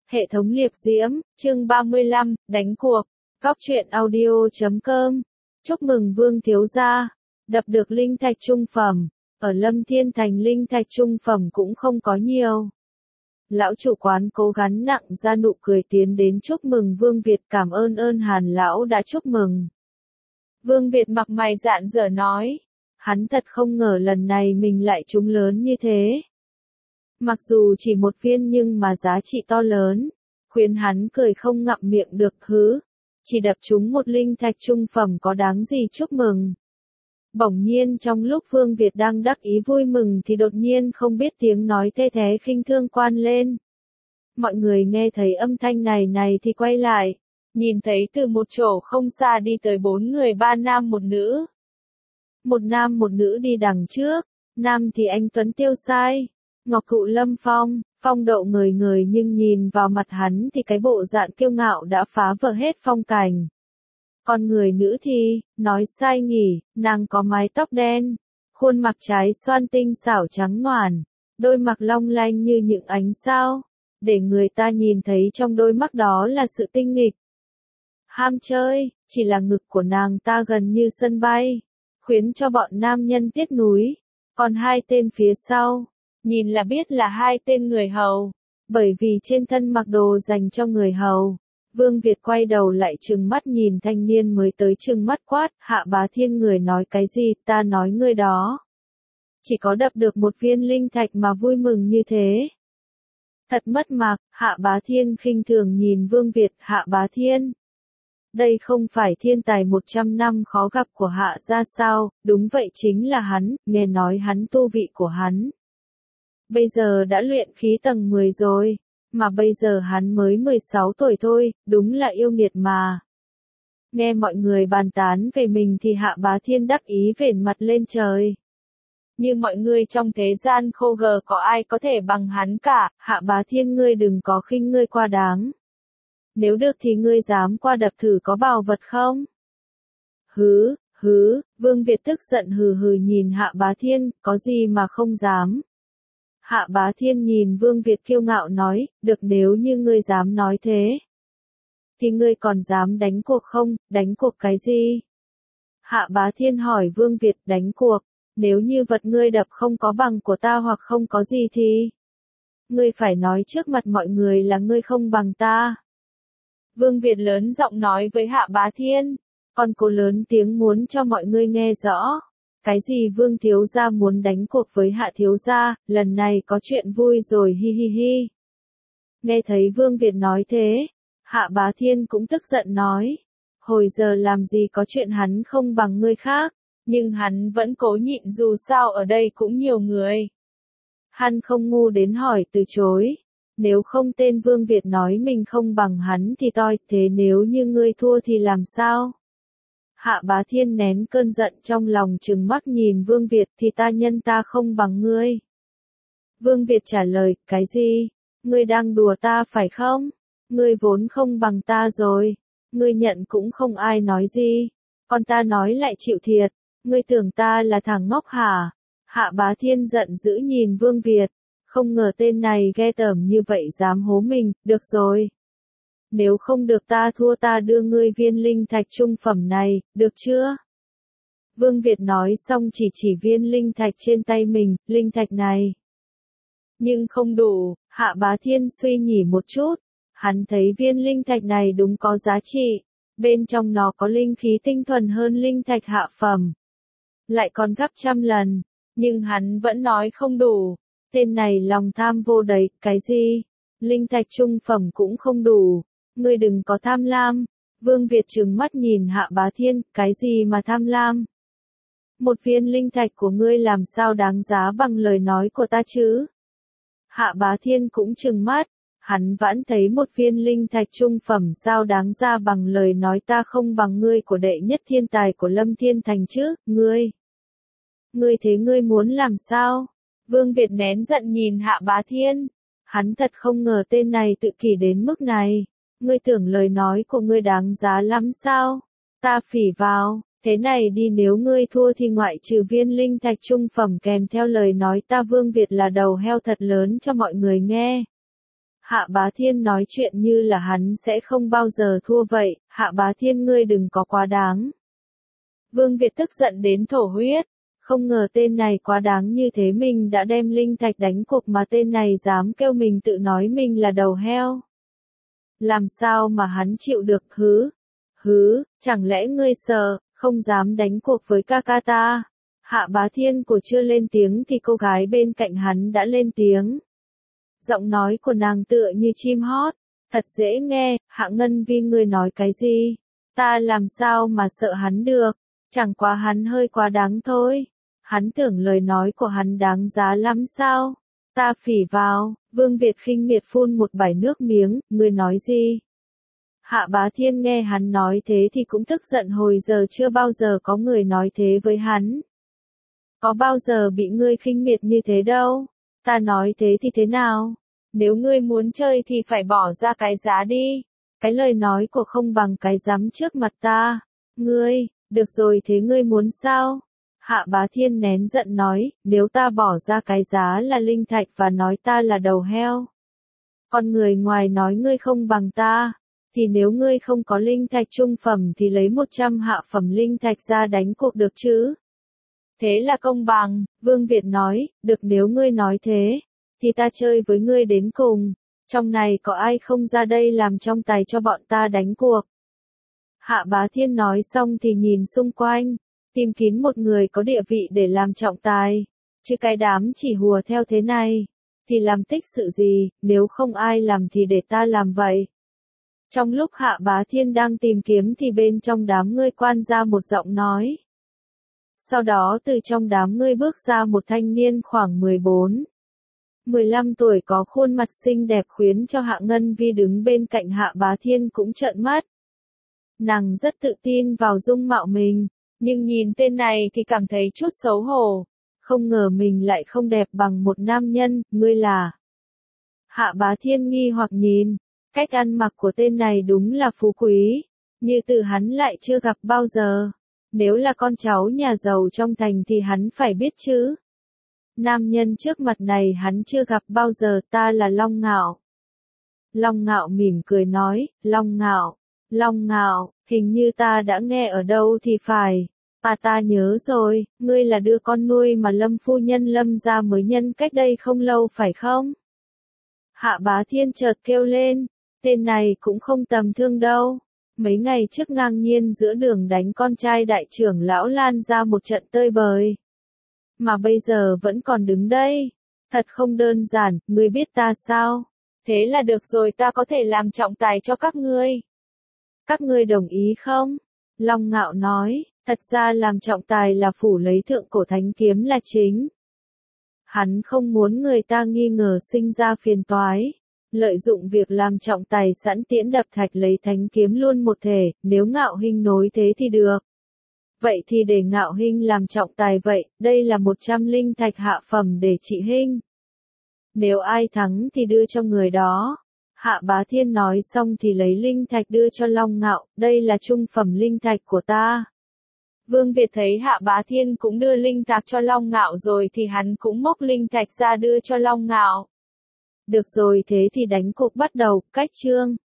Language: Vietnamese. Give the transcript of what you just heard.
Hệ thống liệp diễm, chương 35, đánh cuộc. Góc truyện audio.com. Chúc mừng Vương thiếu gia, đập được linh thạch trung phẩm. Ở Lâm Thiên Thành linh thạch trung phẩm cũng không có nhiều. Lão chủ quán cố gắng nặng ra nụ cười tiến đến chúc mừng Vương Việt, cảm ơn Hàn lão đã chúc mừng. Vương Việt mặt mày rạng rỡ nói, hắn thật không ngờ lần này mình lại trúng lớn như thế. Mặc dù chỉ một viên nhưng mà giá trị to lớn, khuyến hắn cười không ngậm miệng được, chỉ đập trúng một linh thạch trung phẩm có đáng gì chúc mừng. Bỗng nhiên trong lúc Vương Việt đang đắc ý vui mừng thì đột nhiên không biết tiếng nói thê thế khinh thương quan lên. Mọi người nghe thấy âm thanh này thì quay lại, nhìn thấy từ một chỗ không xa đi tới 4 người, 3 nam 1 nữ. Một nam một nữ đi đằng trước, nam thì anh tuấn tiêu sai, ngọc thụ lâm phong, phong độ người người, nhưng nhìn vào mặt hắn thì cái bộ dạng kiêu ngạo đã phá vỡ hết phong cảnh. Còn người nữ thì, nói sai nhỉ, nàng có mái tóc đen, khuôn mặt trái xoan tinh xảo trắng ngoằn, đôi mắt long lanh như những ánh sao, để người ta nhìn thấy trong đôi mắt đó là sự tinh nghịch. Ham chơi, chỉ là ngực của nàng ta gần như sân bay, khiến cho bọn nam nhân tiếc núi. Còn hai tên phía sau, nhìn là biết là hai tên người hầu, bởi vì trên thân mặc đồ dành cho người hầu. Vương Việt quay đầu lại trừng mắt nhìn thanh niên mới tới, trừng mắt quát, Hạ Bá Thiên, người nói cái gì, ta nói ngươi đó. Chỉ có đập được một viên linh thạch mà vui mừng như thế. Thật mất mặt. Hạ Bá Thiên khinh thường nhìn Vương Việt, Hạ Bá Thiên. Đây không phải thiên tài 100 năm khó gặp của Hạ gia sao? Đúng vậy, chính là hắn, nghe nói hắn tu vị của hắn. Bây giờ đã luyện khí tầng 10 rồi. Mà bây giờ hắn mới 16 tuổi thôi, đúng là yêu nghiệt mà. Nghe mọi người bàn tán về mình thì Hạ Bá Thiên đắc ý vểnh mặt lên trời. Như mọi người trong thế gian khô gờ có ai có thể bằng hắn cả, Hạ Bá Thiên ngươi đừng có khinh ngươi quá đáng. Nếu được thì ngươi dám qua đập thử có bảo vật không? Vương Việt tức giận hừ nhìn Hạ Bá Thiên, có gì mà không dám. Hạ Bá Thiên nhìn Vương Việt kiêu ngạo nói, được, nếu như ngươi dám nói thế. Thì ngươi còn dám đánh cuộc không, đánh cuộc cái gì? Hạ Bá Thiên hỏi Vương Việt, đánh cuộc, nếu như vật ngươi đập không có bằng của ta hoặc không có gì thì... Ngươi phải nói trước mặt mọi người là ngươi không bằng ta. Vương Việt lớn giọng nói với Hạ Bá Thiên, còn cố lớn tiếng muốn cho mọi người nghe rõ. Cái gì Vương thiếu gia muốn đánh cuộc với Hạ thiếu gia, lần này có chuyện vui rồi, hi. Nghe thấy Vương Việt nói thế, Hạ Bá Thiên cũng tức giận nói, hồi giờ làm gì có chuyện hắn không bằng người khác, nhưng hắn vẫn cố nhịn dù sao ở đây cũng nhiều người. Hắn không ngu đến hỏi từ chối, nếu không tên Vương Việt nói mình không bằng hắn thì toi, thế nếu như ngươi thua thì làm sao? Hạ Bá Thiên nén cơn giận trong lòng trừng mắt nhìn Vương Việt, thì ta nhân ta không bằng ngươi. Vương Việt trả lời, cái gì? Ngươi đang đùa ta phải không? Ngươi vốn không bằng ta rồi. Ngươi nhận cũng không ai nói gì. Còn ta nói lại chịu thiệt. Ngươi tưởng ta là thằng ngốc hả? Hạ Bá Thiên giận dữ nhìn Vương Việt. Không ngờ tên này ghê tởm như vậy dám hố mình, được rồi. Nếu không được ta thua, ta đưa ngươi viên linh thạch trung phẩm này, được chưa? Vương Việt nói xong chỉ viên linh thạch trên tay mình, linh thạch này. Nhưng không đủ, Hạ Bá Thiên suy nghĩ một chút. Hắn thấy viên linh thạch này đúng có giá trị. Bên trong nó có linh khí tinh thuần hơn linh thạch hạ phẩm. Lại còn gấp 100 lần. Nhưng hắn vẫn nói không đủ. Tên này lòng tham vô đấy, cái gì? Linh thạch trung phẩm cũng không đủ. Ngươi đừng có tham lam. Vương Việt trừng mắt nhìn Hạ Bá Thiên, cái gì mà tham lam? Một viên linh thạch của ngươi làm sao đáng giá bằng lời nói của ta chứ? Hạ Bá Thiên cũng trừng mắt, hắn vẫn thấy một viên linh thạch trung phẩm sao đáng ra bằng lời nói ta không bằng ngươi của đệ nhất thiên tài của Lâm Thiên Thành chứ, ngươi. Ngươi thế ngươi muốn làm sao? Vương Việt nén giận nhìn Hạ Bá Thiên, hắn thật không ngờ tên này tự kỷ đến mức này. Ngươi tưởng lời nói của ngươi đáng giá lắm sao? Ta phỉ vào, thế này đi, nếu ngươi thua thì ngoại trừ viên linh thạch trung phẩm kèm theo lời nói ta Vương Việt là đầu heo thật lớn cho mọi người nghe. Hạ Bá Thiên nói chuyện như là hắn sẽ không bao giờ thua vậy, Hạ Bá Thiên ngươi đừng có quá đáng. Vương Việt tức giận đến thổ huyết, không ngờ tên này quá đáng như thế, mình đã đem linh thạch đánh cuộc mà tên này dám kêu mình, tự nói mình là đầu heo. Làm sao mà hắn chịu được, chẳng lẽ ngươi sợ, không dám đánh cuộc với ca ca ta? Hạ Bá Thiên của chưa lên tiếng thì cô gái bên cạnh hắn đã lên tiếng. Giọng nói của nàng tựa như chim hót, thật dễ nghe. Hạ Ngân Vi ngươi nói cái gì? Ta làm sao mà sợ hắn được, chẳng qua hắn hơi quá đáng thôi. Hắn tưởng lời nói của hắn đáng giá lắm sao? Ta phỉ vào. Vương Việt khinh miệt phun một bãi nước miếng, ngươi nói gì? Hạ Bá Thiên nghe hắn nói thế thì cũng tức giận, hồi giờ chưa bao giờ có người nói thế với hắn. Có bao giờ bị ngươi khinh miệt như thế đâu. Ta nói thế thì thế nào? Nếu ngươi muốn chơi thì phải bỏ ra cái giá đi. Cái lời nói của không bằng cái dám trước mặt ta. Ngươi, được rồi, thế ngươi muốn sao? Hạ Bá Thiên nén giận nói, nếu ta bỏ ra cái giá là linh thạch và nói ta là đầu heo. Còn người ngoài nói ngươi không bằng ta, thì nếu ngươi không có linh thạch trung phẩm thì lấy 100 hạ phẩm linh thạch ra đánh cuộc được chứ? Thế là công bằng. Vương Việt nói, được, nếu ngươi nói thế, thì ta chơi với ngươi đến cùng. Trong này có ai không ra đây làm trọng tài cho bọn ta đánh cuộc? Hạ Bá Thiên nói xong thì nhìn xung quanh, tìm kín một người có địa vị để làm trọng tài. Chứ cái đám chỉ hùa theo thế này, thì làm tích sự gì, nếu không ai làm thì để ta làm vậy. Trong lúc Hạ Bá Thiên đang tìm kiếm thì bên trong đám ngươi quan ra một giọng nói. Sau đó từ trong đám ngươi bước ra một thanh niên khoảng 14-15 tuổi có khuôn mặt xinh đẹp khiến cho Hạ Ngân Vi đứng bên cạnh Hạ Bá Thiên cũng trợn mắt. Nàng rất tự tin vào dung mạo mình, nhưng nhìn tên này thì cảm thấy chút xấu hổ. Không ngờ mình lại không đẹp bằng một nam nhân, ngươi là? Hạ Bá Thiên nghi hoặc nhìn, cách ăn mặc của tên này đúng là phú quý, như từ hắn lại chưa gặp bao giờ. Nếu là con cháu nhà giàu trong thành thì hắn phải biết chứ. Nam nhân trước mặt này hắn chưa gặp bao giờ, ta là Long Ngạo. Long Ngạo mỉm cười nói, Long Ngạo, hình như ta đã nghe ở đâu thì phải. Ta nhớ rồi, ngươi là đứa con nuôi mà Lâm phu nhân Lâm gia mới nhân cách đây không lâu phải không? Hạ Bá Thiên chợt kêu lên, tên này cũng không tầm thường đâu. Mấy ngày trước ngang nhiên giữa đường đánh con trai đại trưởng lão Lan ra một trận tơi bời. Mà bây giờ vẫn còn đứng đây. Thật không đơn giản, ngươi biết ta sao? Thế là được rồi, ta có thể làm trọng tài cho các ngươi. Các ngươi đồng ý không? Long Ngạo nói, thật ra làm trọng tài là phủ lấy thượng cổ thánh kiếm là chính. Hắn không muốn người ta nghi ngờ sinh ra phiền toái. Lợi dụng việc làm trọng tài sẵn tiễn đập thạch lấy thánh kiếm luôn một thể, nếu Ngạo Hinh nối thế thì được. Vậy thì để Ngạo Hinh làm trọng tài vậy, đây là 100 linh thạch hạ phẩm để trị Hinh. Nếu ai thắng thì đưa cho người đó. Hạ Bá Thiên nói xong thì lấy linh thạch đưa cho Long Ngạo, đây là trung phẩm linh thạch của ta. Vương Việt thấy Hạ Bá Thiên cũng đưa linh thạch cho Long Ngạo rồi thì hắn cũng móc linh thạch ra đưa cho Long Ngạo. Được rồi, thế thì đánh cuộc bắt đầu, cách chương.